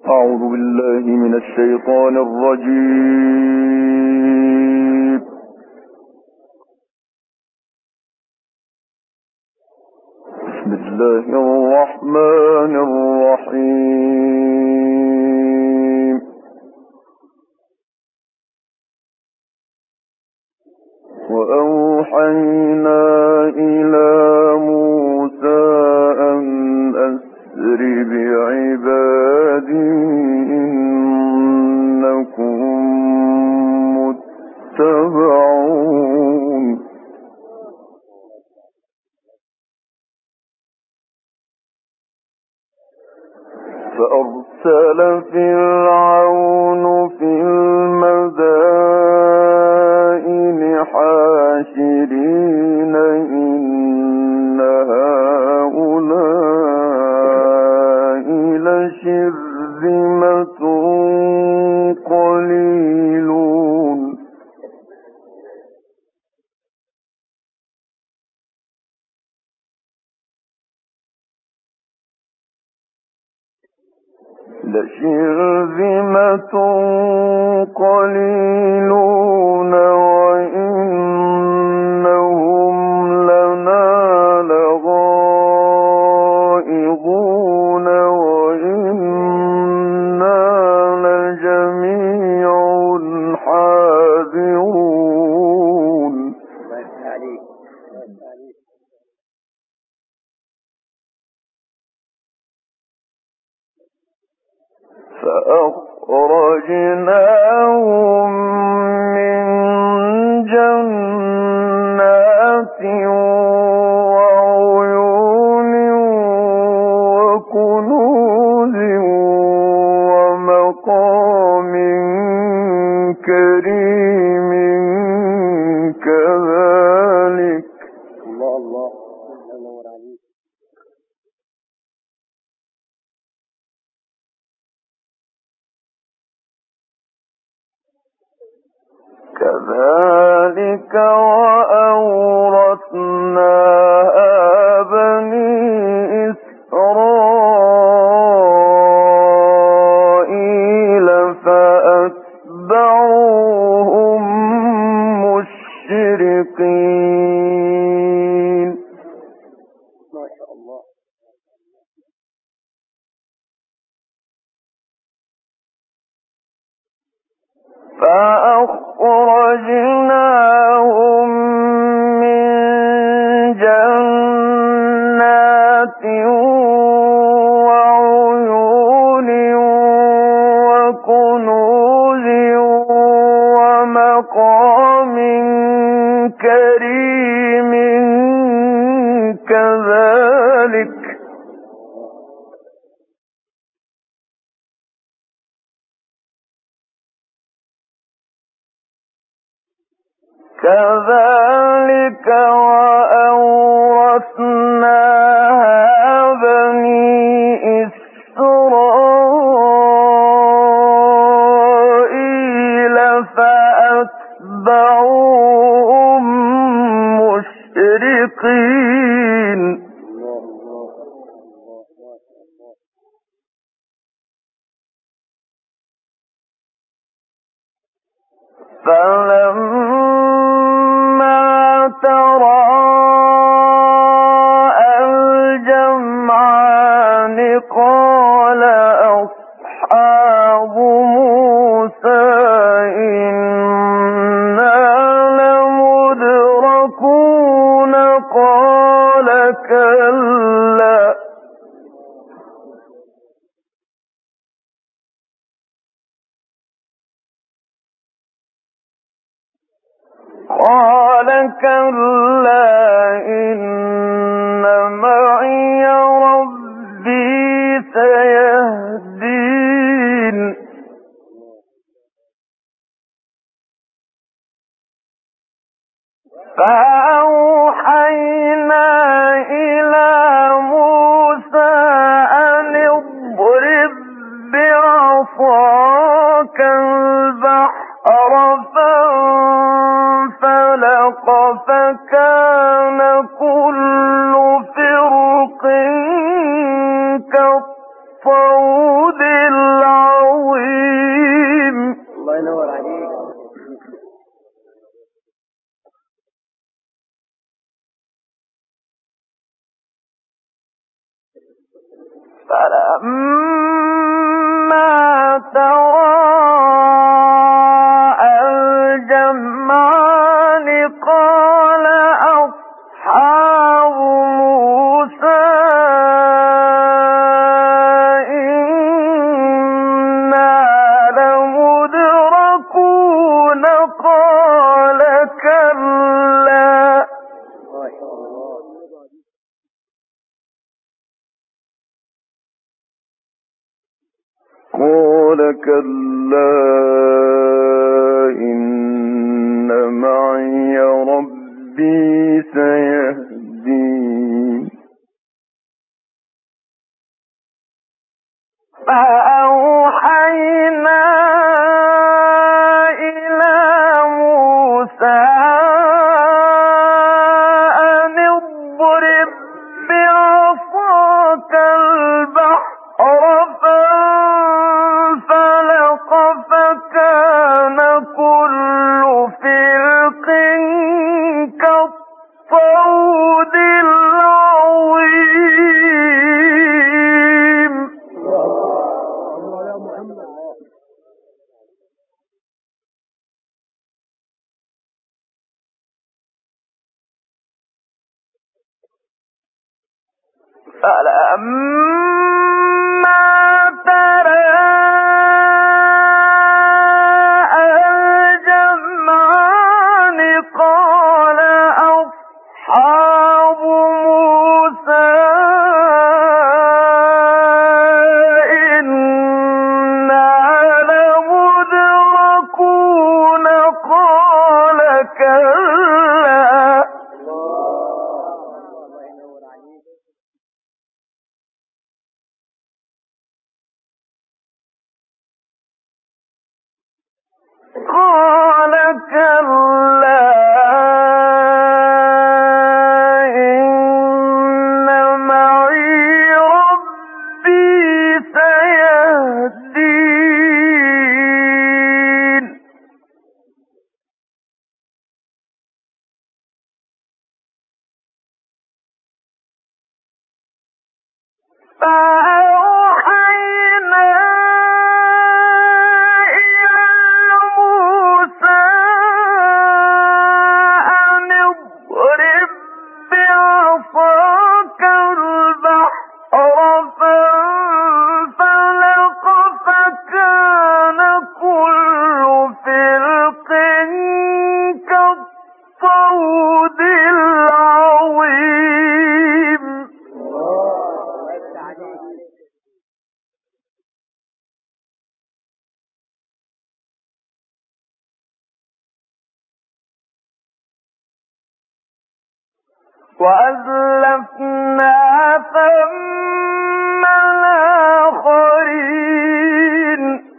أعوذ بالله من الشيطان الرجيم. بسم الله الرحمن الرحيم. وأوحينا إلى موسى أن أسر بعبادي إنكم متبعون. فأرسل فرعون في المدائن حاشرين إن هؤلاء لشرذمة قليلون. وإنهم لنا لغائظون وإنا لجميع حاذرون. فأخرجناهم من جنات وعيون وكنوز ومقام كريم كذلك وأورثناها بني إسرائيل فأتبعوهم مشرقين. ما شاء الله. فأخرجناهم من جنات وعيون وكنوز ومقام كريم كذلك وأورثناها بني إسرائيل فأتبعوهم مشرقين. فلما تراءى الجمعان قال أصحاب موسى إنا لمدركون قال كلا إن معي ربي سيهدين. فأوحينا إلى موسى أن اضرب بعصاك البحر فانفلق فكان كل فرق كالطود العظيم. فلما تراءى الجمعان قال أصحاب موسى إنا لمدركون قال كلا إن معي ربي سيهدين فأوحينا إلى موسى أن اضرب بعصاك البحر فانفلق فكان كل فرق كالطود العظيم فلما تراءى الجمعان قال أصحاب موسى إنا لمدركون قال كلا إن معي ربي سيهدين فأوحينا إلى موسى أن اضرب بعصاك البحر فانفلق فكان كل فرق كالطود العظيم وأزلفنا ثم الآخرين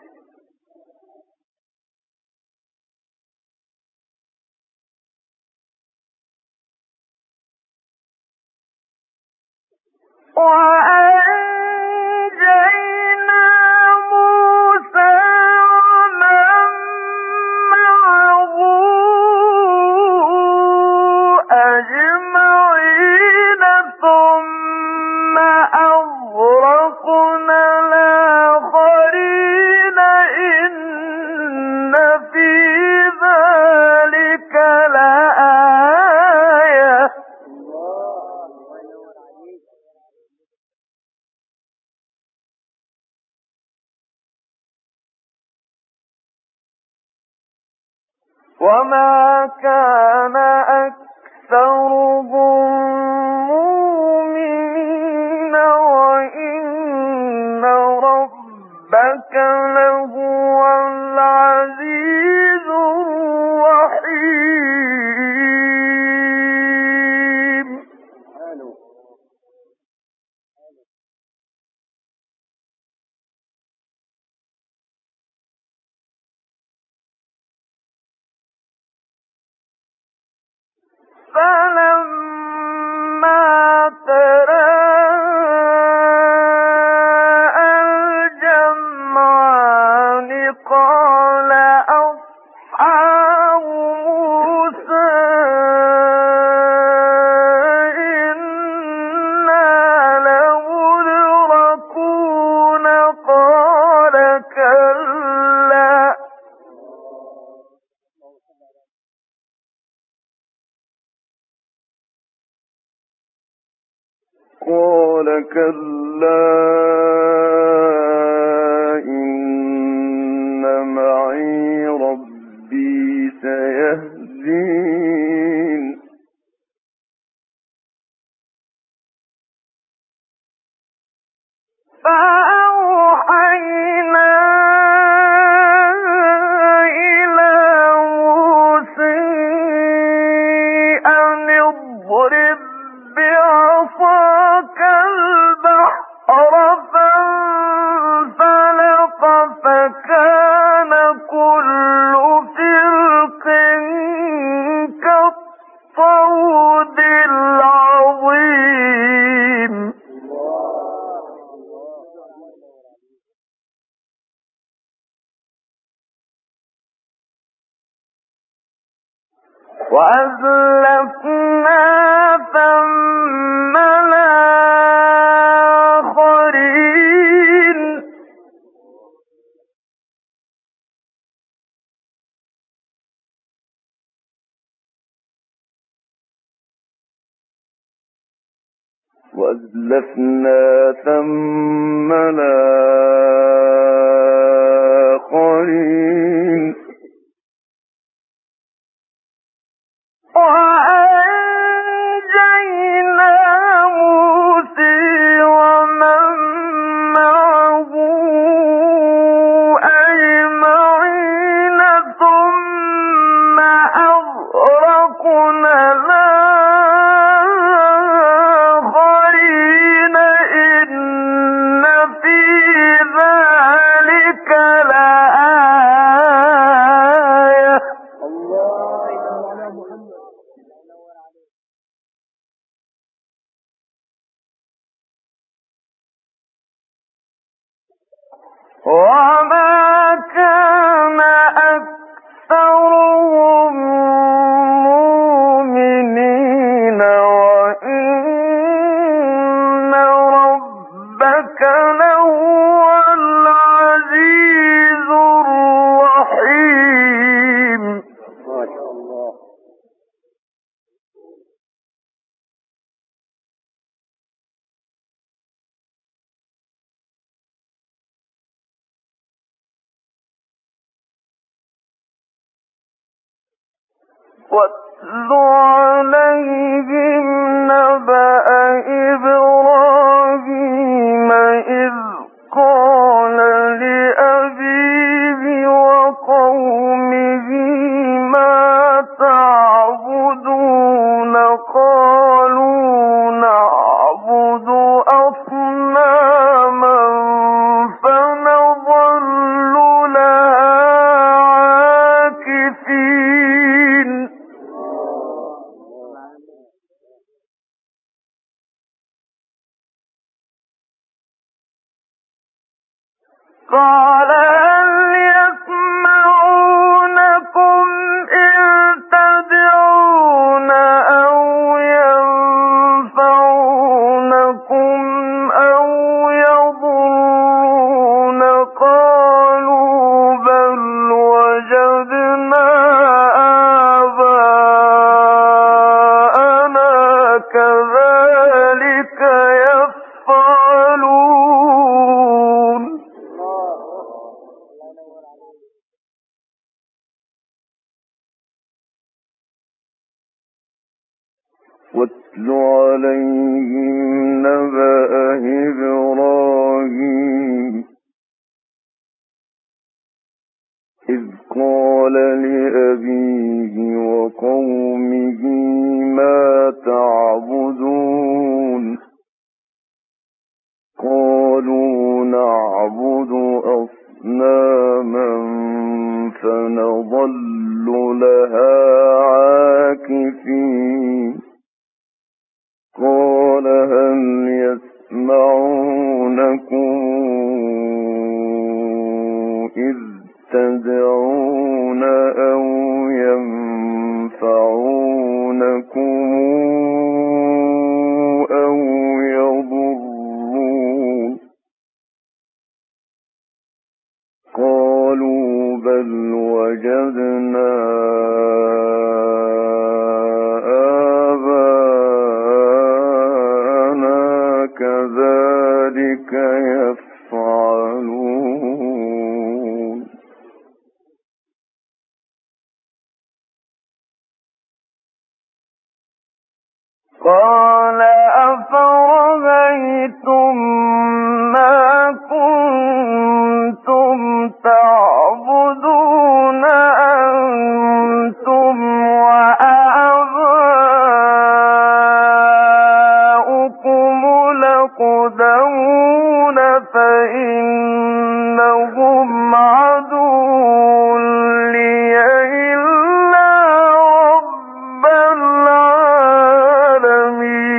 وأنجينا موسى ومن معه أجمعين ثم أغرقنا الآخرين إن في ذلك لآية وما كان أكثرهم مؤمنين وإن ربك لهو العزيز الرحيم فلما تراءى الجمعان قال أصحاب موسى إنا لمدركون وأزلفنا ثم الآخرين وأزلفنا ثم الآخرين وأنجينا موسى ومن معه أجمعين ثم أغرقنا الآخرين إن في ذلك لآية وما كان أكثرهم مؤمنين وإن ربك لهو العزيز الرحيم ما شاء الله. واتل عليهم نبأ إبراهيم إذ قال لأبيه وقومه ما تعبدون قالوا نعبد أصناما فنظل لها عاكفين قال هل يسمعونكم إذ تدعون أو ينفعونكم أو يضرون قالوا بل وجدنا آباءنا كذلك يفعلون واتل عليهم نبأ إبراهيم إذ قال لأبيه وقومه ما تعبدون قالوا نعبد أصناما فنظل لها عاكفين قال هل يسمعونكم إذ تدعون أو ينفعونكم أو يضرون قالوا بل وجدنا آباءنا كذلك يفعلون قال أفرأيتم ما كنتم تعبدون أنتم وآباؤكم الأقدمون فإنهم عدو لي إلا رب العالمين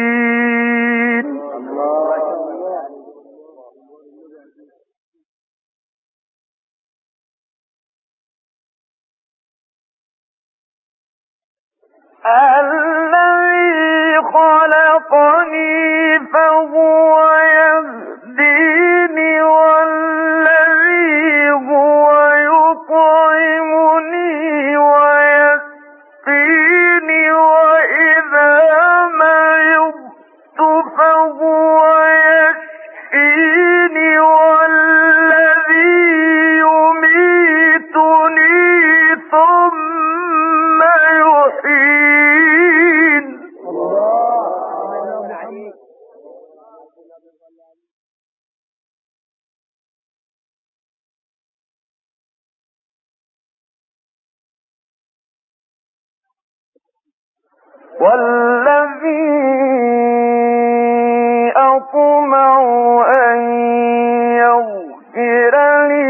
الذي خلقني فهو يهديني والذي هو يطعمني ويسقيني وإذا مرضت فهو يشفيني والذي يميتني ثم يحيين. والذي أطمع أن يغفر لي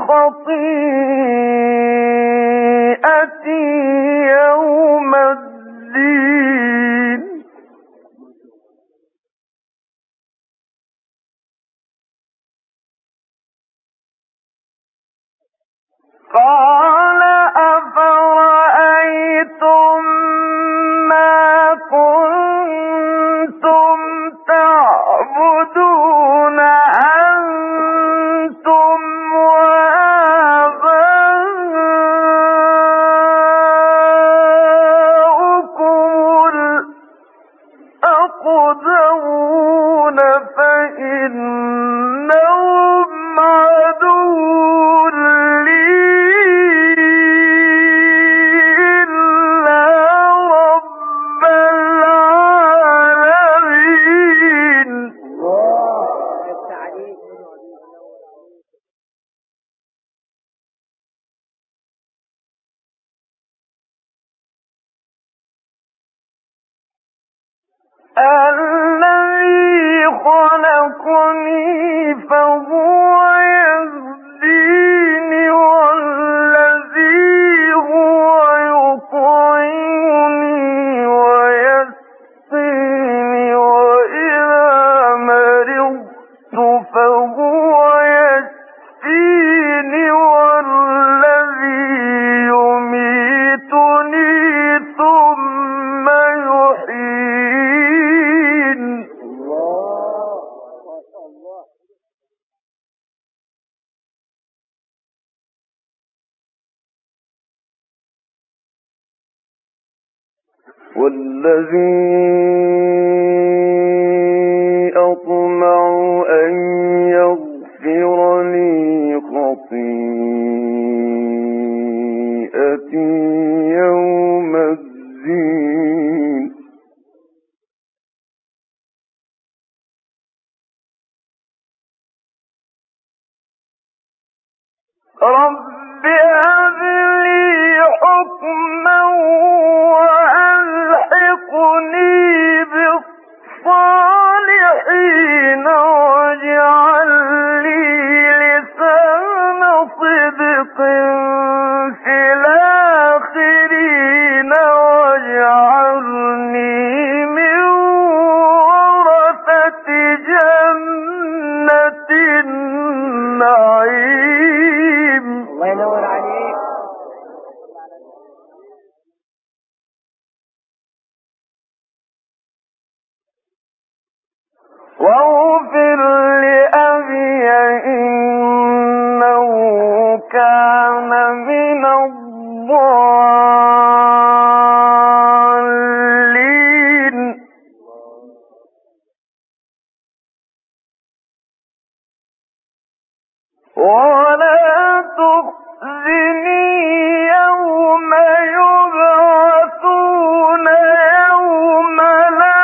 خطيئتي يوم الدين. قال أفرأيتم ما كنتم تعبدون أنتم وآباؤكم الأقدمون فإنهم عدو لي إلا رب العالمين. الذي خلقني فهو يهديني والذي هو يطعمني ويسقيني وإذا مرضت فهو يشفيني والذي يميتني ثم يحيين. والذي أطمع أن يغفر لي خطيئتي يوم الدين. رب هب لي حكما وألحقني بالصالحين واجعل لي لسان صدق في الآخرين واجعلني من ورثة جنة النعيم. الله ينور عليك. واغفر لأبي إنه كان من الضالين. ولا تخزني يوم يبعثون يوم لا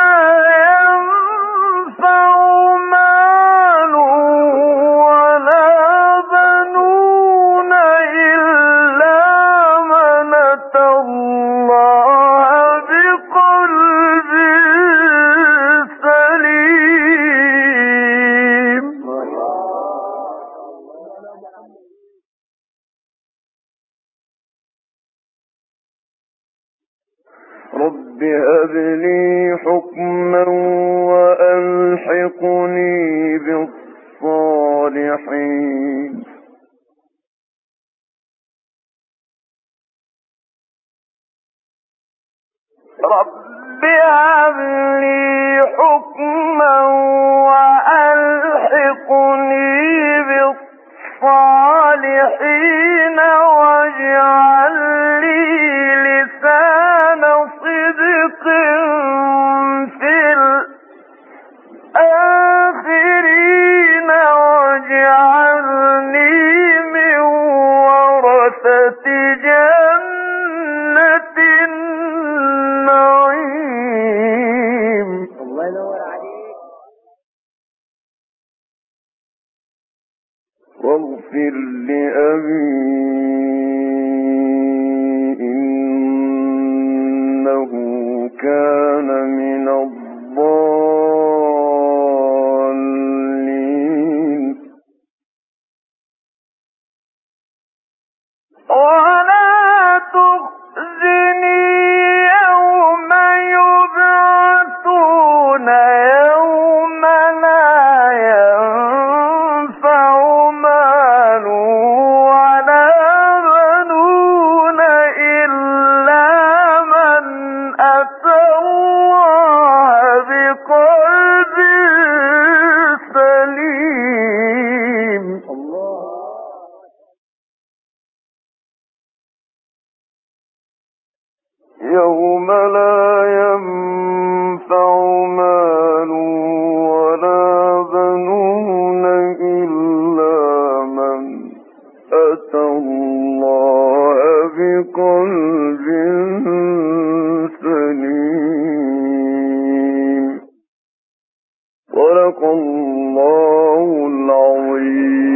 ينفع مال ولا بنون إلا من أتى الله بقلب سليم. رب هب لي حكما وألحقني بالصالحين. رب هب لي حكما وألحقني بالصالحين واجعل لي لسان صدق في الآخرين واجعلني من ورثة جنة النعيم. الله ينور عليك. واغفر لأبي إنه كان من الضالين. ولا تخزني يوم يبعثون يوم لا ينفع مال ولا بنون إلا من أتى الله بقلب سليم. يوم لا ينفع مال ولا بنون إلا من أتى الله بقلب سليم. صدق الله العظيم.